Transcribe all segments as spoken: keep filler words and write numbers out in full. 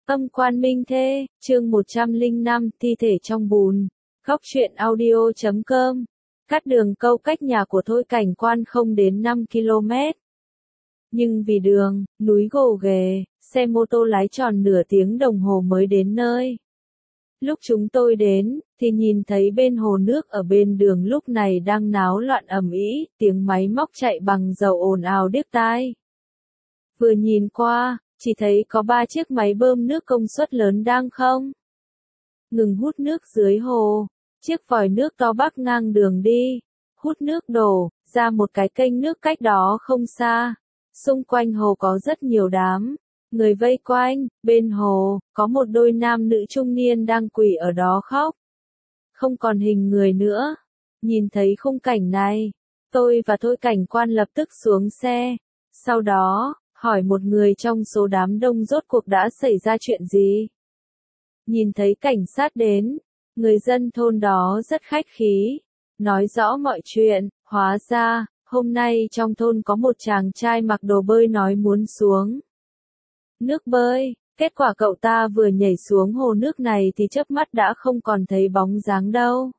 Âm quan minh thê, chương một trăm lẻ năm, thi thể trong bùn. Góc truyện audio chấm com. Cát Đường Câu cách nhà của Thôi Cảnh Quan không đến năm ki lô mét. Nhưng vì đường, núi gồ ghề, xe mô tô lái tròn nửa tiếng đồng hồ mới đến nơi. Lúc chúng tôi đến, thì nhìn thấy bên hồ nước ở bên đường lúc này đang náo loạn ầm ĩ, tiếng máy móc chạy bằng dầu ồn ào điếc tai. Vừa nhìn qua, chỉ thấy có ba chiếc máy bơm nước công suất lớn đang không ngừng hút nước dưới hồ. Chiếc vòi nước to bắc ngang đường đi, hút nước đổ ra một cái kênh nước cách đó không xa. Xung quanh hồ có rất nhiều đám người vây quanh, bên hồ có một đôi nam nữ trung niên đang quỳ ở đó khóc. Không còn hình người nữa. Nhìn thấy khung cảnh này, tôi và Thôi Cảnh Quan lập tức xuống xe. Sau đó, hỏi một người trong số đám đông rốt cuộc đã xảy ra chuyện gì. Nhìn thấy cảnh sát đến, người dân thôn đó rất khách khí, nói rõ mọi chuyện. Hóa ra, hôm nay trong thôn có một chàng trai mặc đồ bơi nói muốn xuống nước bơi, kết quả cậu ta vừa nhảy xuống hồ nước này thì chớp mắt đã không còn thấy bóng dáng đâu.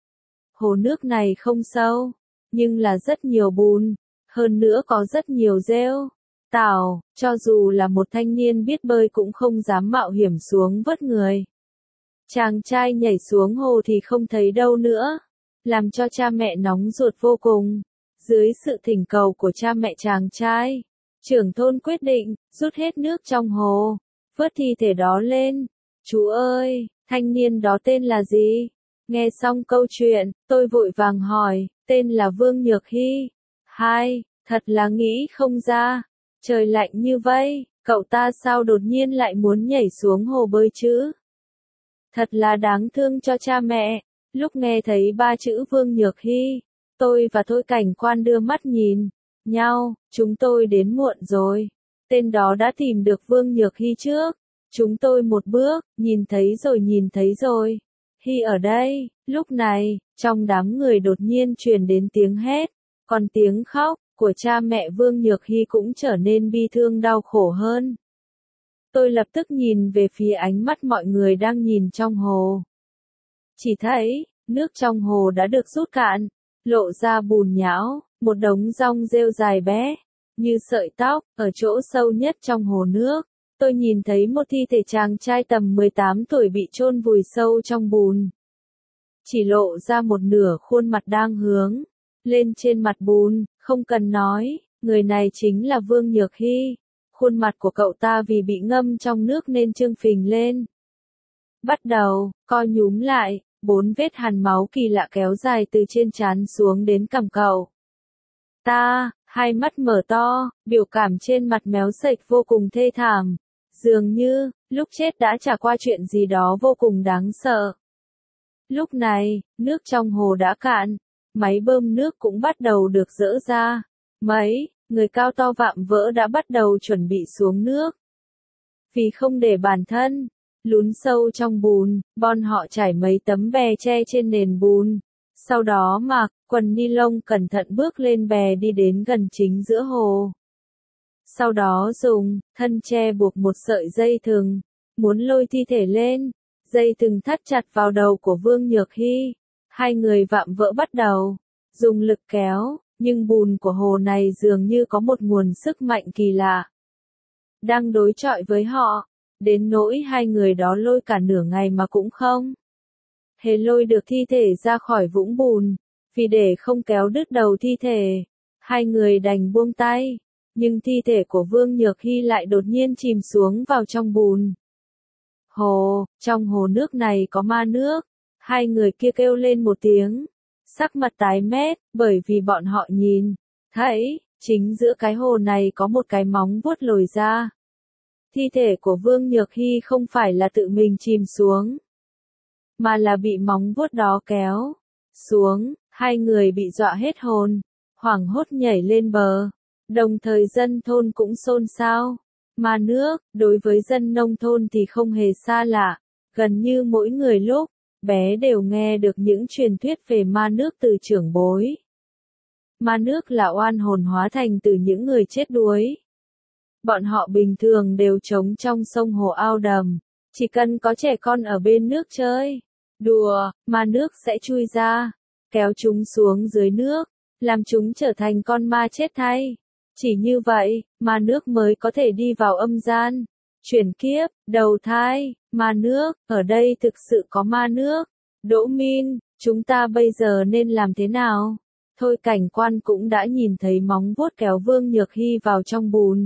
Hồ nước này không sâu, nhưng là rất nhiều bùn, hơn nữa có rất nhiều rêu, tảo, cho dù là một thanh niên biết bơi cũng không dám mạo hiểm xuống vớt người. Chàng trai nhảy xuống hồ thì không thấy đâu nữa, làm cho cha mẹ nóng ruột vô cùng. Dưới sự thỉnh cầu của cha mẹ chàng trai, trưởng thôn quyết định rút hết nước trong hồ, vớt thi thể đó lên. Chú ơi, thanh niên đó tên là gì? Nghe xong câu chuyện, tôi vội vàng hỏi, tên là Vương Nhược Hy. Hai, thật là nghĩ không ra. Trời lạnh như vậy, cậu ta sao đột nhiên lại muốn nhảy xuống hồ bơi chứ? Thật là đáng thương cho cha mẹ. Lúc nghe thấy ba chữ Vương Nhược Hy, tôi và Thôi Cảnh Quan đưa mắt nhìn nhau. Chúng tôi đến muộn rồi. Tên đó đã tìm được Vương Nhược Hy trước. Chúng tôi một bước, nhìn thấy rồi nhìn thấy rồi. Hy ở đây. Lúc này, trong đám người đột nhiên truyền đến tiếng hét, còn tiếng khóc của cha mẹ Vương Nhược Hy cũng trở nên bi thương đau khổ hơn. Tôi lập tức nhìn về phía ánh mắt mọi người đang nhìn trong hồ. Chỉ thấy, nước trong hồ đã được rút cạn, lộ ra bùn nhão, một đống rong rêu dài bé, như sợi tóc, ở chỗ sâu nhất trong hồ nước. Tôi nhìn thấy một thi thể chàng trai tầm mười tám tuổi bị chôn vùi sâu trong bùn. Chỉ lộ ra một nửa khuôn mặt đang hướng lên trên mặt bùn, không cần nói, người này chính là Vương Nhược Hy. Khuôn mặt của cậu ta vì bị ngâm trong nước nên trương phình lên. Bắt đầu, co nhúm lại, bốn vết hằn máu kỳ lạ kéo dài từ trên trán xuống đến cằm cậu ta, hai mắt mở to, biểu cảm trên mặt méo sệch vô cùng thê thảm. Dường như, lúc chết đã trải qua chuyện gì đó vô cùng đáng sợ. Lúc này, nước trong hồ đã cạn, máy bơm nước cũng bắt đầu được dỡ ra. Mấy người cao to vạm vỡ đã bắt đầu chuẩn bị xuống nước. Vì không để bản thân lún sâu trong bùn, bọn họ trải mấy tấm bè che trên nền bùn. Sau đó mặc quần ni lông cẩn thận bước lên bè đi đến gần chính giữa hồ. Sau đó dùng thân tre buộc một sợi dây thừng, muốn lôi thi thể lên. Dây thừng thắt chặt vào đầu của Vương Nhược Hy. Hai người vạm vỡ bắt đầu dùng lực kéo, nhưng bùn của hồ này dường như có một nguồn sức mạnh kỳ lạ đang đối chọi với họ, đến nỗi hai người đó lôi cả nửa ngày mà cũng không hề lôi được thi thể ra khỏi vũng bùn. Vì để không kéo đứt đầu thi thể, hai người đành buông tay, nhưng thi thể của Vương Nhược Hy lại đột nhiên chìm xuống vào trong bùn. Hồ, trong hồ nước này có ma nước. Hai người kia kêu lên một tiếng, sắc mặt tái mét, bởi vì bọn họ nhìn thấy, chính giữa cái hồ này có một cái móng vuốt lồi ra. Thi thể của Vương Nhược Hy không phải là tự mình chìm xuống, mà là bị móng vuốt đó kéo xuống. Hai người bị dọa hết hồn, hoảng hốt nhảy lên bờ. Đồng thời dân thôn cũng xôn xao. Ma nước, đối với dân nông thôn thì không hề xa lạ. Gần như mỗi người lúc bé đều nghe được những truyền thuyết về ma nước từ trưởng bối. Ma nước là oan hồn hóa thành từ những người chết đuối. Bọn họ bình thường đều trống trong sông hồ ao đầm. Chỉ cần có trẻ con ở bên nước chơi, đùa, ma nước sẽ chui ra, kéo chúng xuống dưới nước, làm chúng trở thành con ma chết thay. Chỉ như vậy, ma nước mới có thể đi vào âm gian, chuyển kiếp, đầu thai, ma nước, ở đây thực sự có ma nước. Đỗ Min, chúng ta bây giờ nên làm thế nào? Thôi cảnh quan cũng đã nhìn thấy móng vuốt kéo Vương Nhược Hy vào trong bùn.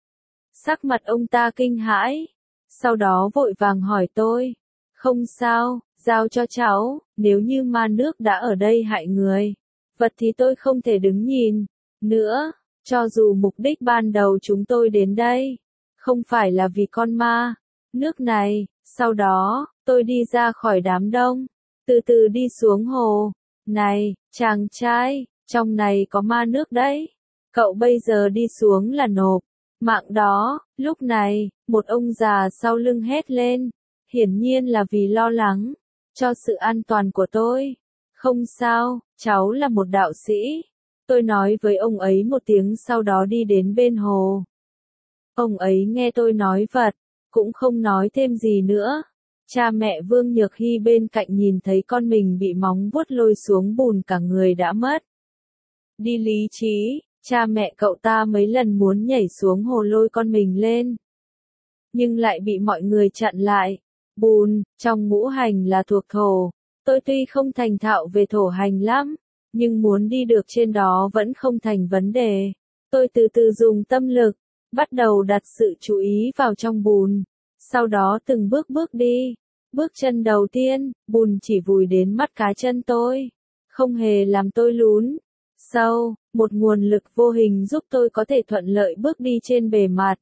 Sắc mặt ông ta kinh hãi, sau đó vội vàng hỏi tôi. Không sao, giao cho cháu, nếu như ma nước đã ở đây hại người, vật thì tôi không thể đứng nhìn nữa, cho dù mục đích ban đầu chúng tôi đến đây, không phải là vì con ma nước này. Sau đó, tôi đi ra khỏi đám đông, từ từ đi xuống hồ. Này, chàng trai, trong này có ma nước đấy, cậu bây giờ đi xuống là nộp mạng đó. Lúc này, một ông già sau lưng hét lên, hiển nhiên là vì lo lắng cho sự an toàn của tôi. Không sao, cháu là một đạo sĩ. Tôi nói với ông ấy một tiếng sau đó đi đến bên hồ. Ông ấy nghe tôi nói vật, cũng không nói thêm gì nữa. Cha mẹ Vương Nhược Hy bên cạnh nhìn thấy con mình bị móng vuốt lôi xuống bùn cả người đã mất đi lý trí. Cha mẹ cậu ta mấy lần muốn nhảy xuống hồ lôi con mình lên, nhưng lại bị mọi người chặn lại. Bùn, trong ngũ hành là thuộc thổ. Tôi tuy không thành thạo về thổ hành lắm, nhưng muốn đi được trên đó vẫn không thành vấn đề. Tôi từ từ dùng tâm lực, bắt đầu đặt sự chú ý vào trong bùn. Sau đó từng bước bước đi. Bước chân đầu tiên, bùn chỉ vùi đến mắt cá chân tôi, không hề làm tôi lún sâu. Một nguồn lực vô hình giúp tôi có thể thuận lợi bước đi trên bề mặt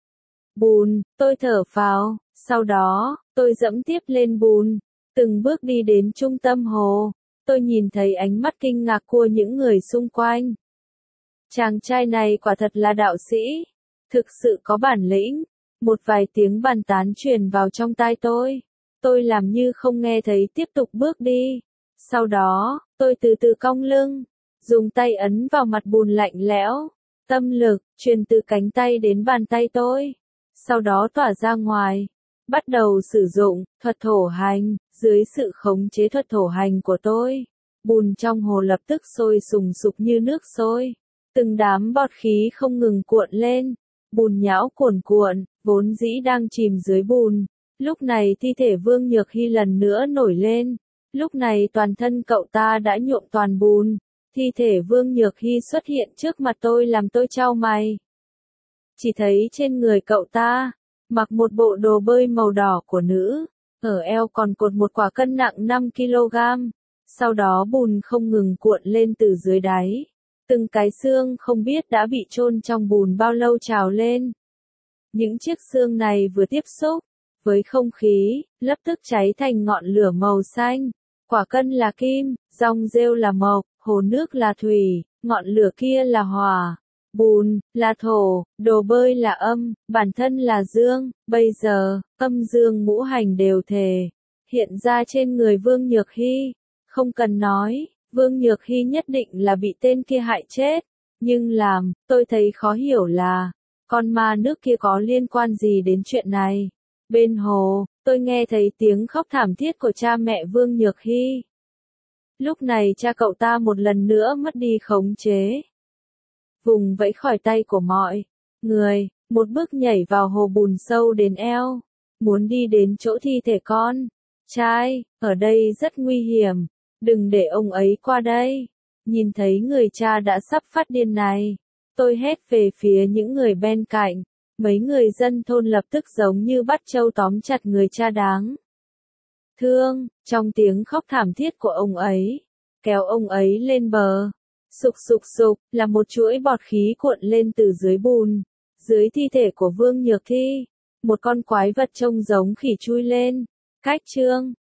bùn. Tôi thở phào, sau đó, tôi dẫm tiếp lên bùn, từng bước đi đến trung tâm hồ. Tôi nhìn thấy ánh mắt kinh ngạc của những người xung quanh. Chàng trai này quả thật là đạo sĩ, thực sự có bản lĩnh. Một vài tiếng bàn tán truyền vào trong tai tôi. Tôi làm như không nghe thấy, tiếp tục bước đi. Sau đó, tôi từ từ cong lưng, dùng tay ấn vào mặt bùn lạnh lẽo. Tâm lực truyền từ cánh tay đến bàn tay tôi, sau đó tỏa ra ngoài. Bắt đầu sử dụng thuật thổ hành. Dưới sự khống chế thuật thổ hành của tôi, bùn trong hồ lập tức sôi sùng sục như nước sôi. Từng đám bọt khí không ngừng cuộn lên. Bùn nhão cuồn cuộn, vốn dĩ đang chìm dưới bùn. Lúc này thi thể Vương Nhược Hy lần nữa nổi lên. Lúc này toàn thân cậu ta đã nhuộm toàn bùn. Thi thể Vương Nhược Hy xuất hiện trước mặt tôi làm tôi chau mày. Chỉ thấy trên người cậu ta, mặc một bộ đồ bơi màu đỏ của nữ, ở eo còn cột một quả cân nặng năm ki lô gam. Sau đó bùn không ngừng cuộn lên từ dưới đáy. Từng cái xương không biết đã bị chôn trong bùn bao lâu trào lên. Những chiếc xương này vừa tiếp xúc với không khí, lập tức cháy thành ngọn lửa màu xanh. Quả cân là kim, rong rêu là mộc, hồ nước là thủy, ngọn lửa kia là hỏa, bùn là thổ, đồ bơi là âm, bản thân là dương. Bây giờ, âm dương ngũ hành đều thể hiện ra trên người Vương Nhược Hy. Không cần nói, Vương Nhược Hy nhất định là bị tên kia hại chết. Nhưng làm tôi thấy khó hiểu là, con ma nước kia có liên quan gì đến chuyện này? Bên hồ, tôi nghe thấy tiếng khóc thảm thiết của cha mẹ Vương Nhược Hy. Lúc này cha cậu ta một lần nữa mất đi khống chế. Vùng vẫy khỏi tay của mọi người, một bước nhảy vào hồ bùn sâu đến eo. Muốn đi đến chỗ thi thể con trai, ở đây rất nguy hiểm. Đừng để ông ấy qua đây. Nhìn thấy người cha đã sắp phát điên này, tôi hét về phía những người bên cạnh. Mấy người dân thôn lập tức giống như bắt trâu tóm chặt người cha đáng thương, trong tiếng khóc thảm thiết của ông ấy, kéo ông ấy lên bờ. Sục sục sục, là một chuỗi bọt khí cuộn lên từ dưới bùn. Dưới thi thể của Vương Nhược Hy, một con quái vật trông giống khỉ chui lên. Cách chương